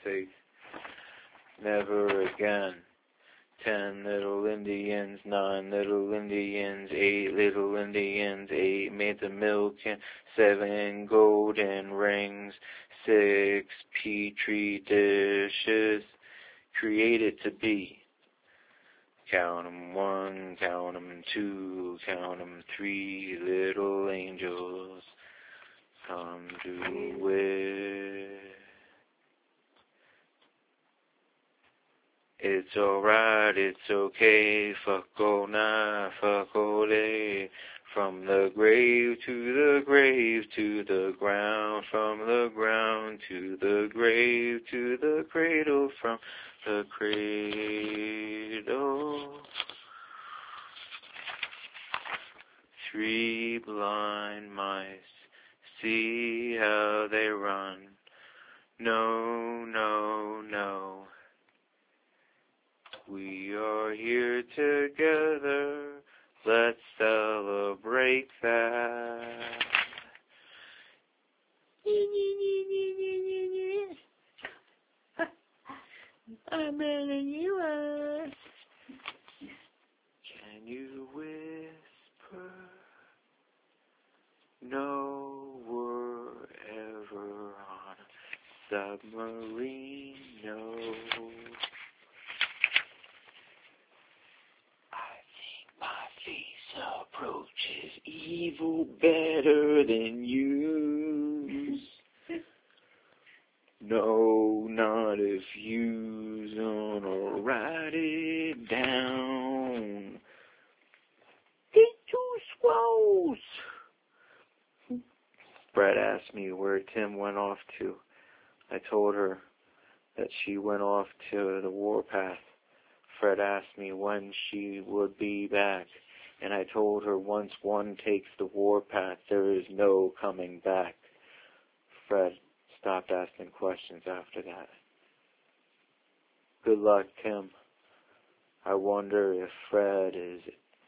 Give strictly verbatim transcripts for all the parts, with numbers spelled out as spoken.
sake. Never again. Ten little Indians, nine little Indians, eight little Indians, eight made the milk and seven golden rings, six petri dishes created to be. Count 'em one, count 'em two, count 'em three little angels come to wish. It's alright, it's okay, fuck all night, fuck all day. From the grave to the grave to the ground, from the ground to the grave to the cradle, from the cradle. Three blind mice, see how they run. No, no, no. We are here together, let's celebrate that. I'm better than you are. Can you whisper? No, we're ever on a submarine, no. Approaches evil better than you. No, not if you's gonna write it down. Get too swole. Brett asked me where Tim went off to. I told her that she went off to the warpath. Fred asked me when she would be back. And I told her once one takes the warpath, there is no coming back. Fred stopped asking questions after that. Good luck, Tim. I wonder if Fred is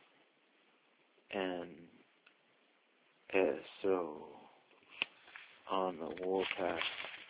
an S O on the warpath.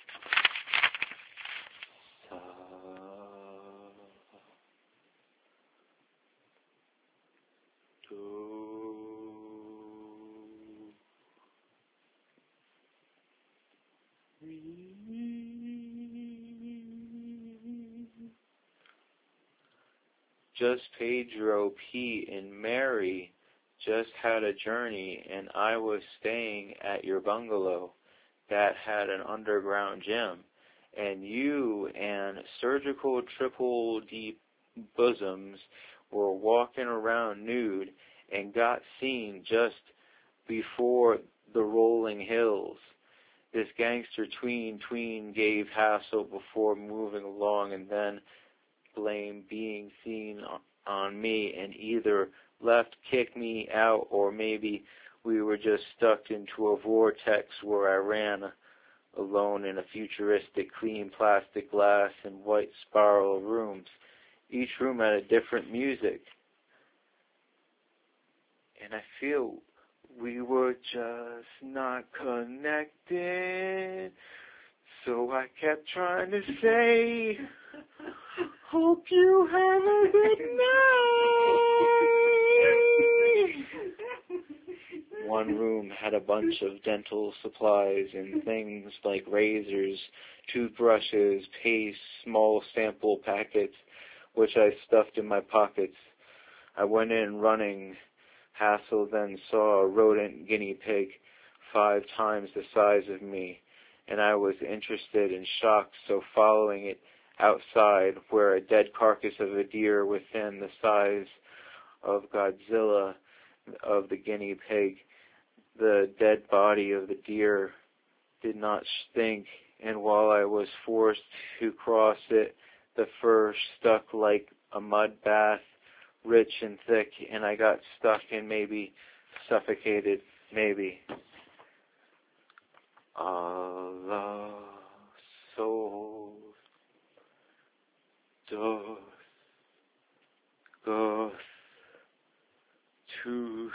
Just Pedro, Pete, and Mary just had a journey, and I was staying at your bungalow that had an underground gym. And you and surgical triple deep bosoms were walking around nude and got seen just before the rolling hills. This gangster tween tween gave hassle before moving along and then blame being seen on me and either left, kicked me out, or maybe we were just stuck into a vortex where I ran alone in a futuristic clean plastic glass and white spiral rooms. Each room had a different music. And I feel we were just not connected. So I kept trying to say, hope you have a good night. One room had a bunch of dental supplies and things like razors, toothbrushes, paste, small sample packets, which I stuffed in my pockets. I went in running. Hassel then saw a rodent guinea pig five times the size of me, and I was interested and shocked, so following it outside where a dead carcass of a deer within the size of Godzilla of the guinea pig, the dead body of the deer did not stink, and while I was forced to cross it, the fur stuck like a mud bath, rich and thick, and I got stuck and maybe suffocated, maybe. Allah soul doth goth tooth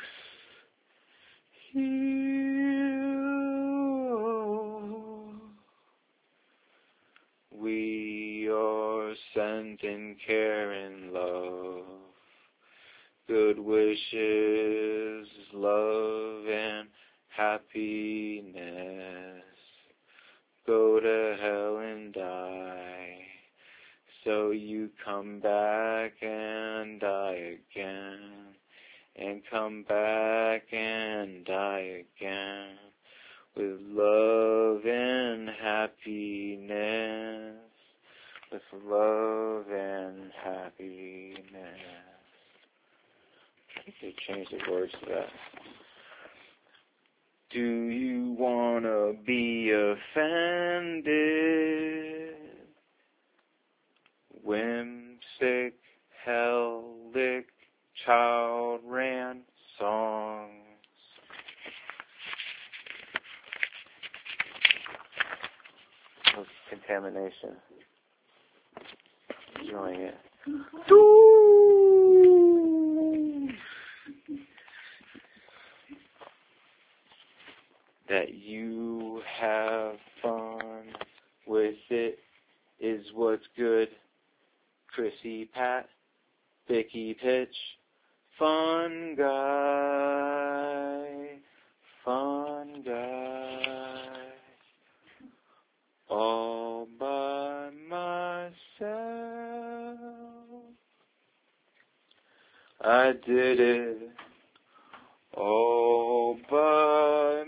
heal. We sent in care and love. Good wishes, love, and happiness. Go to hell and die, so you come back and die again, and come back and die again, with love and happiness, with love and happiness. I think they changed the words to that. Do you want to be offended? Whimsic, hellic, child ran songs. Of contamination. Enjoying it. That you have fun with it is what's good. Chrissy Pat, Vicky Pitch, fun guy, fun guy, all by myself. I did it all by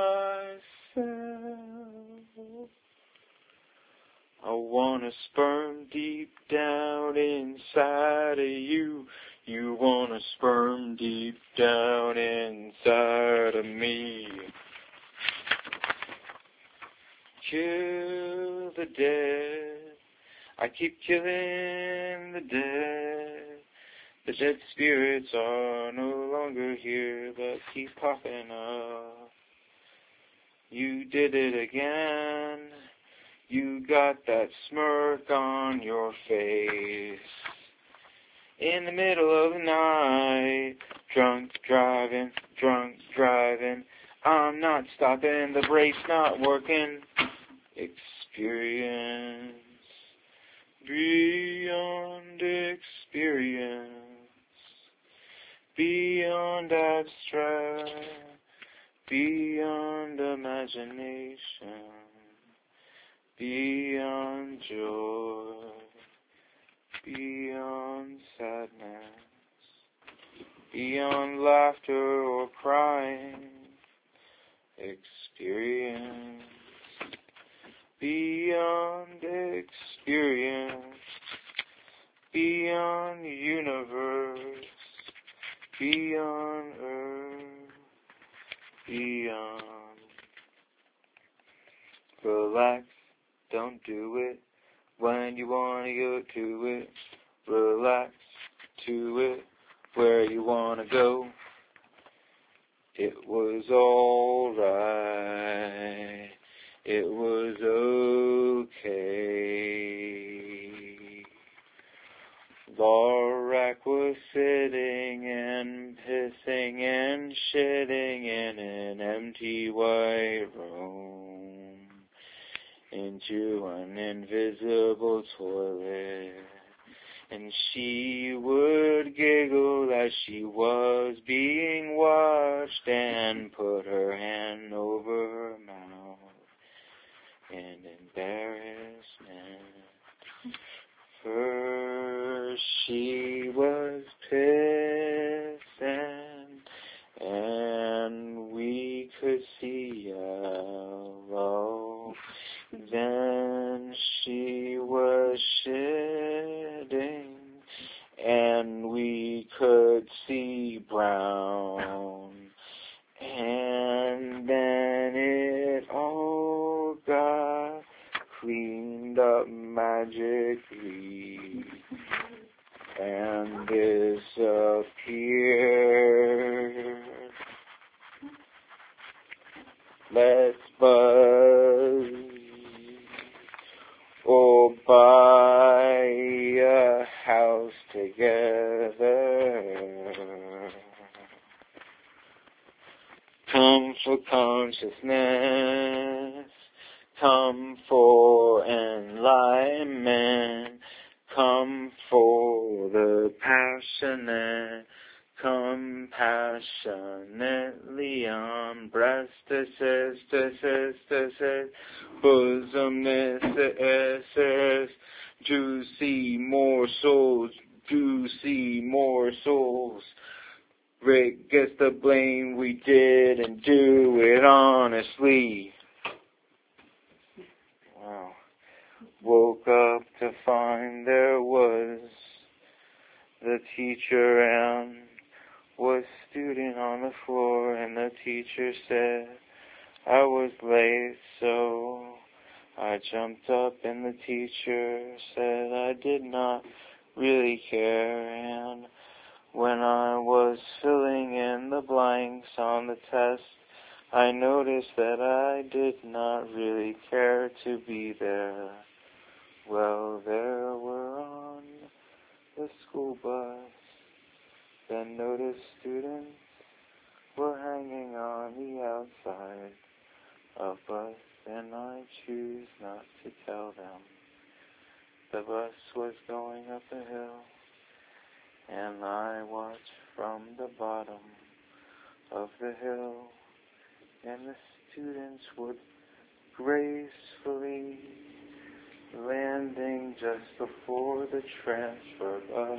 myself. I want a sperm deep down inside of you. You want a sperm deep down inside of me. Kill the dead. I keep killing the dead. The dead spirits are no longer here, but keep popping up. You did it again. You got that smirk on your face. In the middle of the night, drunk driving, drunk driving. I'm not stopping, the brake's not working. Experience beyond experience. Beyond abstract, beyond imagination, beyond joy, beyond sadness, beyond laughter or crying. Experience, beyond experience, beyond universe. Beyond earth, beyond. Relax, don't do it when you want to go to it. Relax to it where you want to go. It was alright, it was okay. Lorak was sitting and pissing and shitting in an empty white room into an invisible toilet. And she would giggle as she was being washed and put her hand over her mouth in embarrassment. First she was pissing, and we could see yellow. Then she was shitting, and we could see brown. And then it all got cleaned up magically and disappeared. Let's buzz or buy a house together. Come for consciousness, come for enlightenment, come for the passionate, compassionately on breast assist, assist, assist, bosom assist, juicy morsels, juicy morsels. Rick gets the blame, we didn't do it honestly. Wow. Woke up to find there was the teacher and was student on the floor, and the teacher said I was late, so I jumped up and the teacher said I did not really care, and when I was filling in the blanks on the test, I noticed that I did not really care to be there. Well, there were on the school bus, then noticed students were hanging on the outside of bus, and I choose not to tell them. The bus was going up a hill, and I watched from the bottom of the hill, and the students would gracefully landing just before the transfer bus.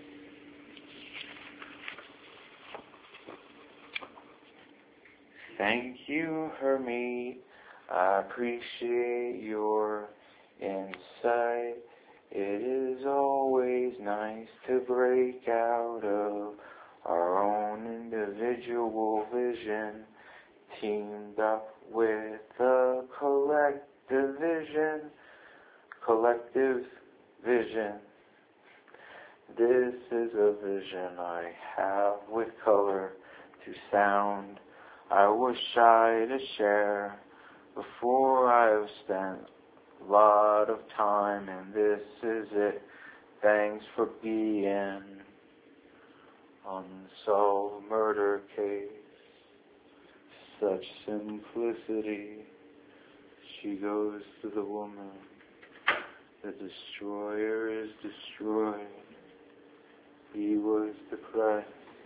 Thank you, Hermie. I appreciate your insight. It is always nice to break out of our own individual vision, teamed up with a collective vision, collective vision. This is a vision I have with color to sound. I was shy to share before I've spent a lot of time, and this is it. Thanks for being unsolved murder case. Such simplicity. She goes to the woman. The destroyer is destroyed. He was depressed.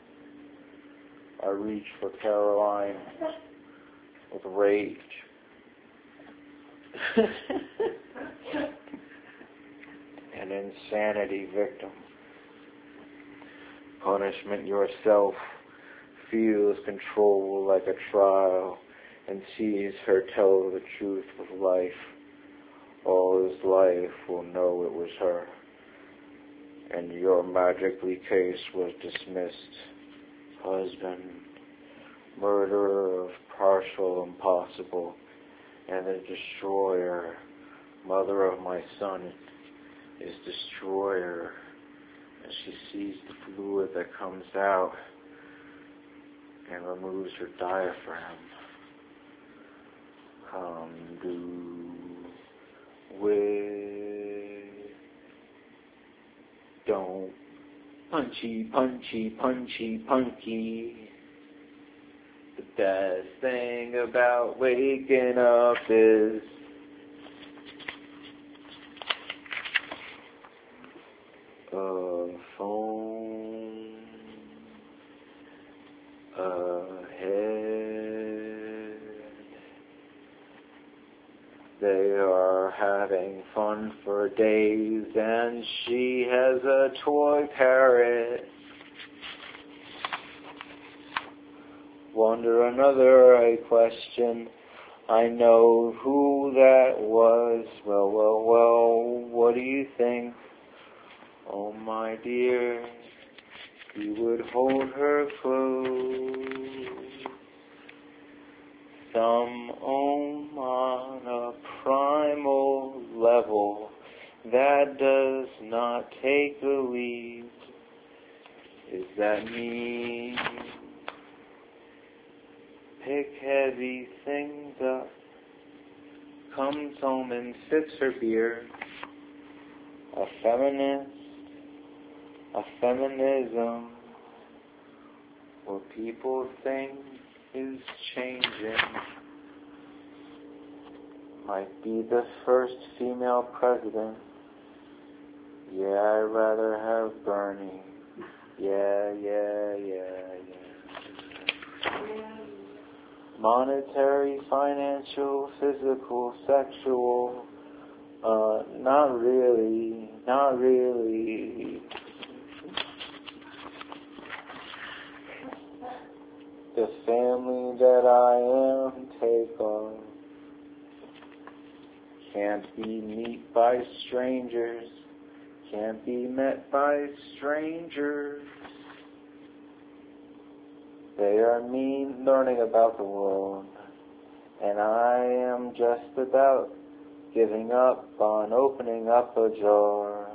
I reach for Caroline with rage. An insanity victim. Punishment yourself feels control like a trial and sees her tell the truth with life. All his life will know it was her. And your magically case was dismissed. Husband, murderer of partial impossible, and the destroyer, mother of my son, is destroyer. And she sees the fluid that comes out and removes her diaphragm. Come do with, don't punchy, punchy, punchy, punky. The best thing about waking up is a phone ahead. They are having fun for days, and she has a toy parrot. Wonder another a question. I know who that was. Well, well, well, what do you think? Oh, my dear, you would hold her close. Some ohm on a primal level that does not take the lead. Is that me? Pick heavy things up, comes home and sips her beer. A feminist, a feminism, what people think is changing. Might be the first female president. Yeah, I'd rather have Bernie. Yeah, yeah, yeah, yeah. Monetary, financial, physical, sexual, uh, not really, not really. The family that I am, take on. Can't be met by strangers. Can't be met by strangers. They are me learning about the world, and I am just about giving up on opening up a jar.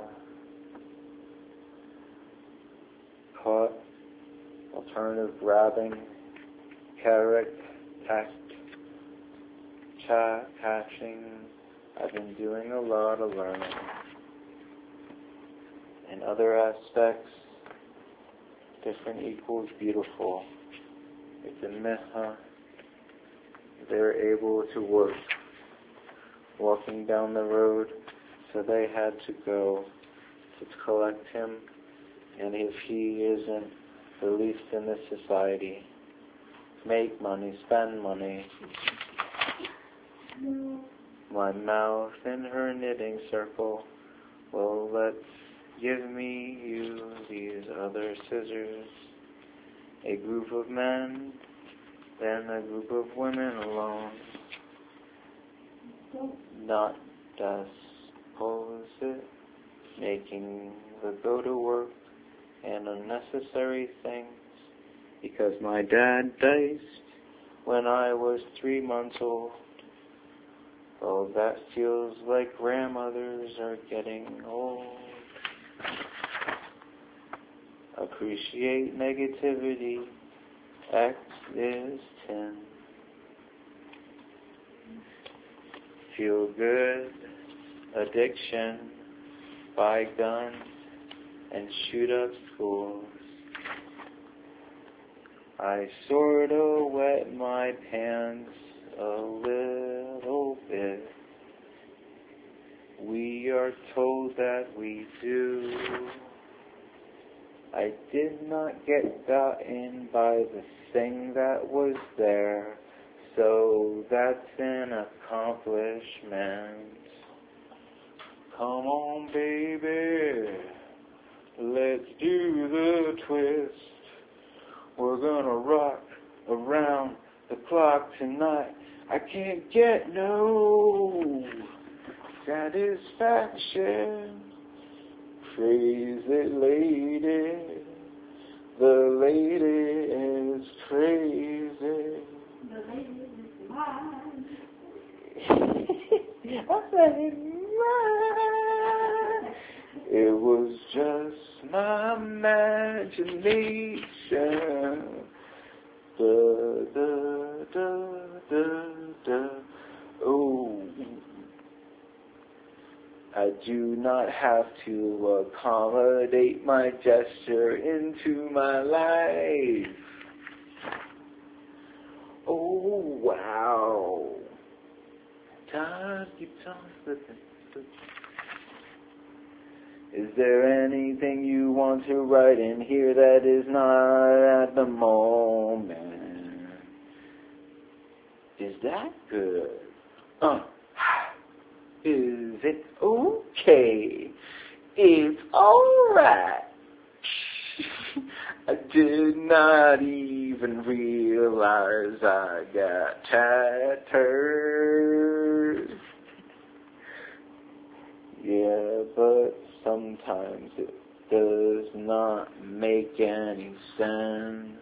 Cut, alternative grabbing, carrot, tact, chat, hatching. I've been doing a lot of learning. In other aspects, different equals beautiful. It's a mitzvah. They're able to work. Walking down the road, so they had to go to collect him. And if he isn't released in this society, make money, spend money. My mouth in her knitting circle. Well, let's give me you these other scissors. A group of men, then a group of women alone. Not disposite, making the go to work and unnecessary things. Because my dad died when I was three months old. Oh, that feels like grandmothers are getting old. Appreciate negativity. X is ten. Feel good. Addiction. Buy guns and shoot up schools. I sorta wet my pants a little bit. We are told that we do. I did not get gotten by the thing that was there, so that's an accomplishment. Come on, baby, let's do the twist. We're gonna rock around the clock tonight. I can't get no satisfaction. Praise it, lady. The lady is crazy. The lady is mine. I said mine. It was just my imagination. Da da da da da. Oh. I do not have to accommodate my gesture into my life. Oh, wow. Time keeps on slipping. Is there anything you want to write in here that is not at the moment? Is that good? Uh. Is it okay? It's alright. I did not even realize I got tatters. Yeah, but sometimes it does not make any sense.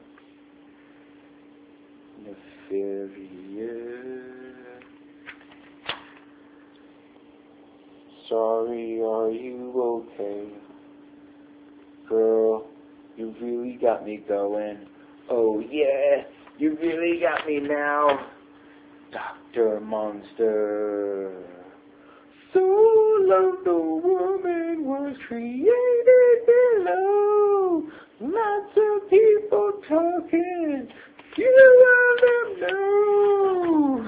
Nefarious. Sorry, are you okay? Girl, you really got me going. Oh yeah, you really got me now. Doctor Monster. So loved the woman was created below. Lots of people talking. Few of them know.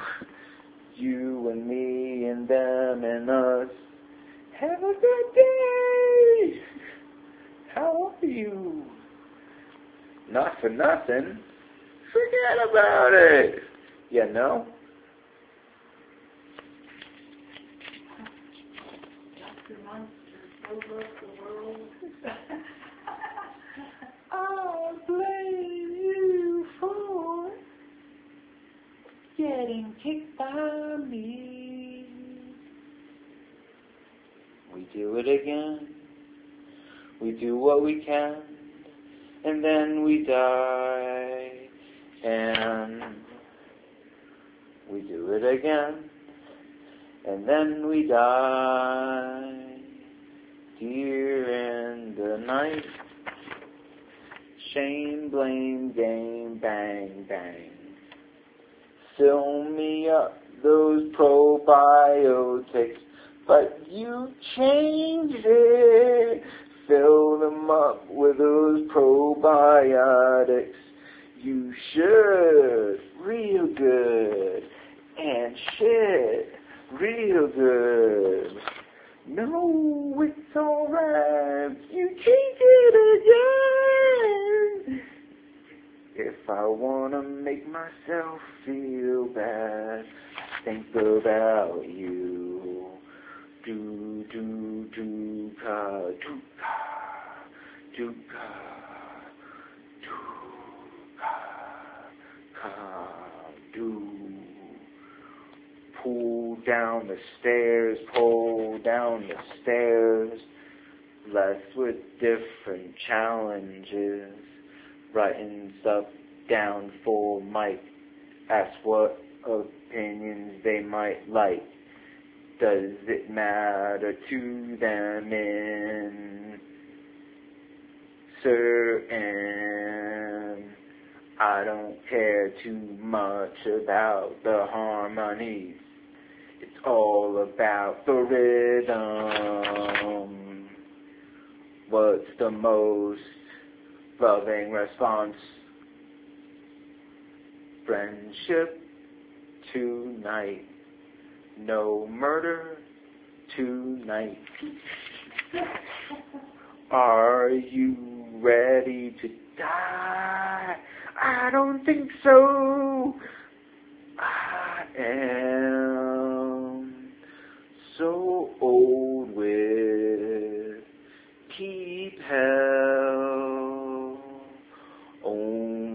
You and me and them and us. Have a good day. not for nothing. Forget about it. You know? Doctor Monster over the world. I'll blame you for getting kicked by me. We do it again. We do what we can, and then we die. And we do it again, and then we die. Dear in the night, shame, blame, game, bang, bang. Fill me up those probiotics, but you changed it. Fill them up with those probiotics. You should, real good, and shit, real good. No, it's alright, you change it again. If I wanna make myself feel bad, think about you. Do, do, do, ka, do, ka, do, ka, do, ka, ka, do. Pull down the stairs, pull down the stairs, blessed with different challenges. Writing stuff down for Mike. Ask what opinions they might like. Does it matter to them in certain? I don't care too much about the harmonies. It's all about the rhythm. What's the most loving response? Friendship tonight. No murder tonight. Are you ready to die? I don't think so. I am so old with keep hell on,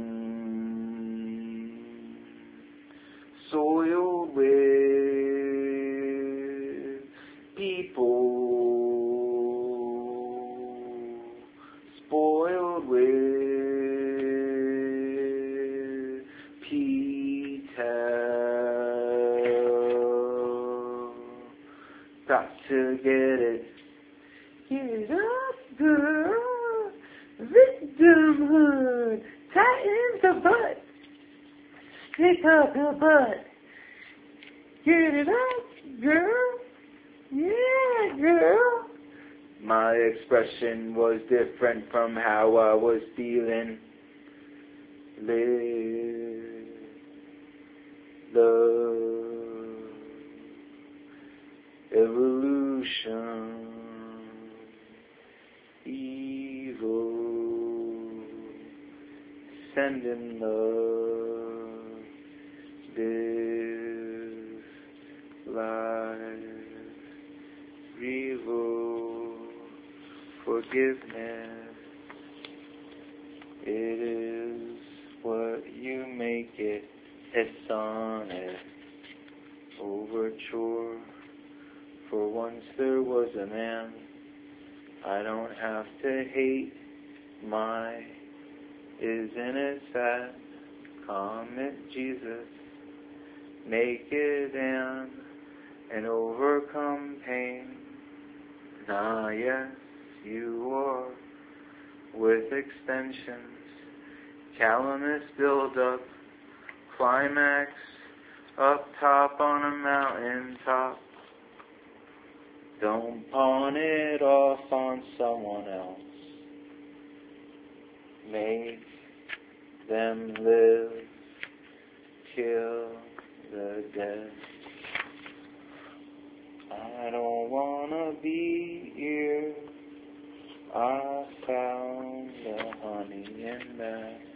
soiled with people, spoiled with got to get it. Get up, girl. Victimhood. Tighten the butt. Stick up your butt. Get it up, girl. Yeah, girl. My expression was different from how I was feeling. Live, love, evolution, evil, sending love, live, life, evil, forgiveness. It is what you make it. A sonnet, overture. For once there was a man. I don't have to hate my. Isn't it sad? Commit Jesus. Make it and and overcome pain. Nah, yes, you are. With extensions. Calamus build up. Climax. Up top on a mountain top. Don't pawn it off on someone else. Make them live, kill the dead. I don't wanna be here. I found the honey in that.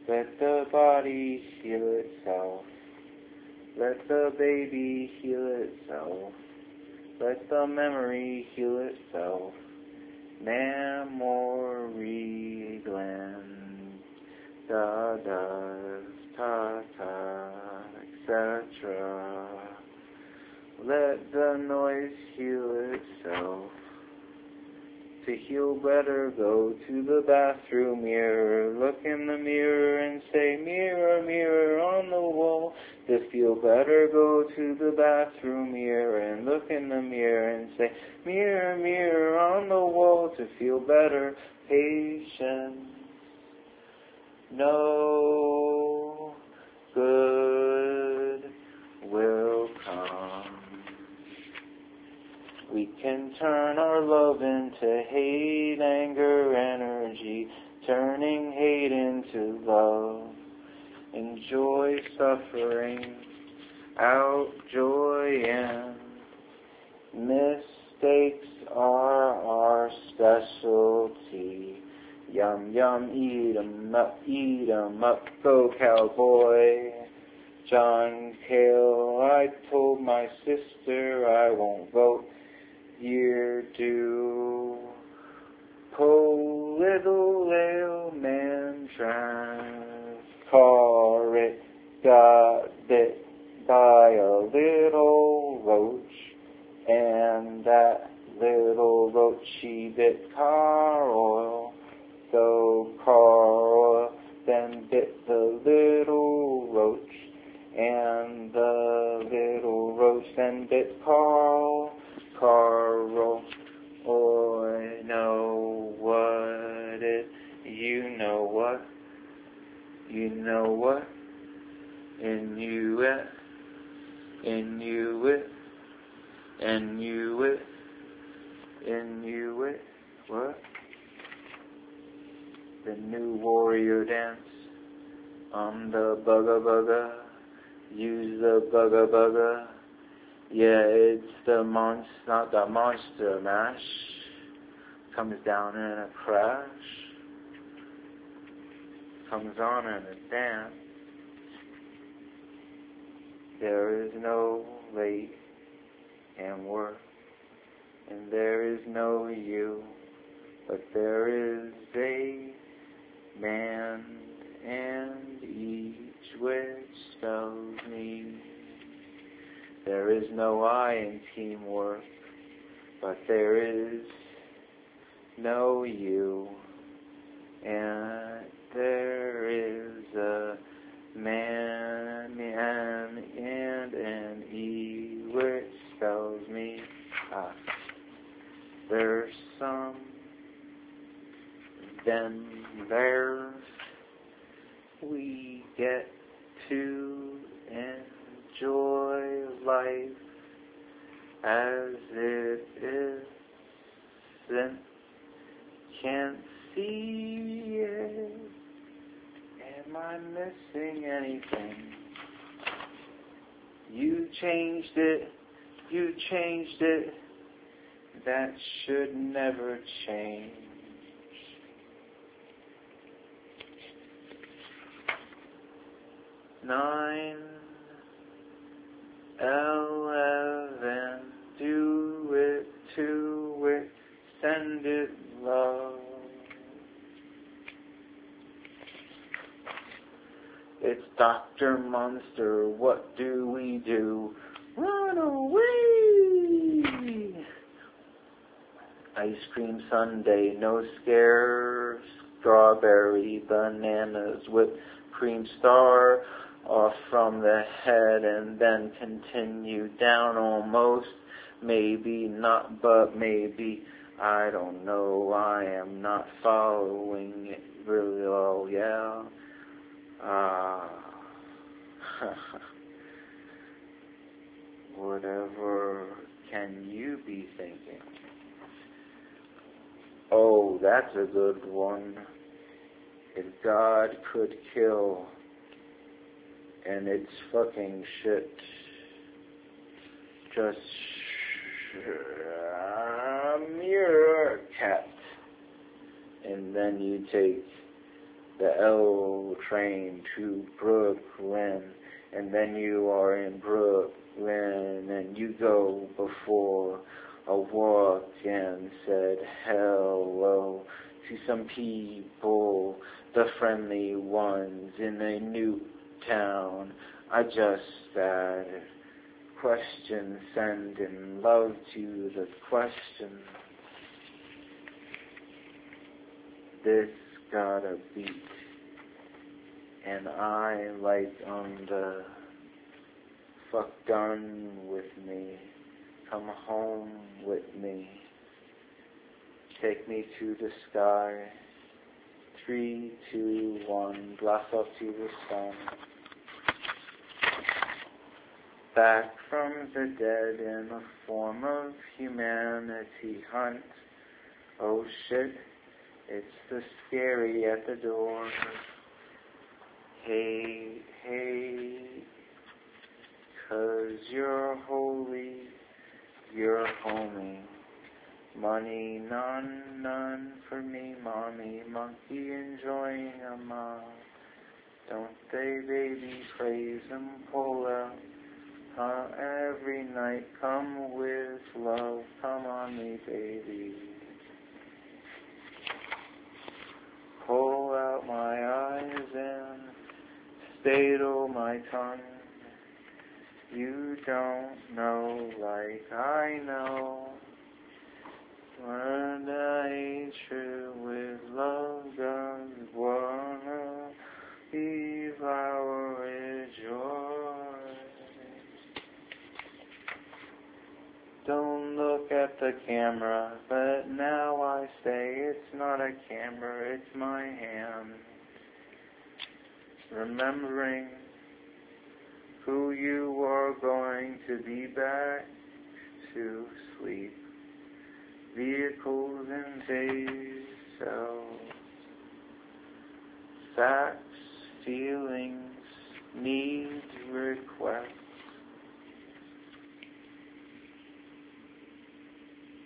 Let the body heal itself. Let the baby heal itself. Let the memory heal itself. Memory gland, da da, ta ta, et cetera. Let the noise heal itself. To heal better, go to the bathroom mirror. Look in the mirror and say, mirror, mirror on the wall. To feel better, go to the bathroom mirror and look in the mirror and say, mirror, mirror on the wall. To feel better, patience. No good will come. We can turn our love into hate, anger, energy, turning hate into love. Enjoy suffering, out joy in. Mistakes are our specialty. Yum, yum, eat 'em up, eat 'em up, go cowboy. John Cale, I told my sister I won't vote. Year two. Po little ailman car it got bit by a little roach, and that little roach she bit car oil. So car oil then bit the little roach, and the little roach then bit Carl. Carl, oh, I know what it, you know what, you know what, Inuit, Inuit, Inuit, Inuit, what? The new warrior dance on the bugga bugga, use the bugga bugga. Yeah, it's the monster, not the monster mash. Comes down in a crash. Comes on in a dance. There is no late and work, and there is no you, but there is a man, and each which spells me. There is no I in teamwork, but there is no you, and there is a man and, and an E which spells me. Ah, there's some, then there's, we get to enjoy life as it is, then can't see it. Am I missing anything? You changed it, you changed it, that should never change. Nine, eleven, do it to it, send it love. It's Doctor Monster, what do we do? Run away! Ice cream sundae, no scare, strawberry, bananas, whipped cream star, off from the head and then continue down almost, maybe not, but maybe, I don't know, I am not following it really well, yeah. Ah, uh, whatever can you be thinking? Oh, that's a good one. If God could kill, and it's fucking shit, just uh, mirror cat, and then you take the L train to Brooklyn, and then you are in Brooklyn, and you go before a walk and said hello to some people, the friendly ones in a new town. I just added question, sending love to the question. This got a beat, and I like on the fuck done with me. Come home with me. Take me to the sky. Three, two, one, blast off to the sun. Back from the dead in the form of humanity hunt. Oh shit, it's the scary at the door. Hey, hey, 'cause you're holy, you're homie. Money, none, none for me, mommy. Monkey enjoying a mom. Don't they, baby, praise and pull out. Uh, every night, come with love, come on me, baby. Pull out my eyes and staple my tongue. You don't know like I know. When I ain't true with love, God wanna devour with joy. Don't look at the camera, but now I say it's not a camera, it's my hand. Remembering who you are going to be back to sleep. Vehicles and days, cells, facts, feelings, needs, requests.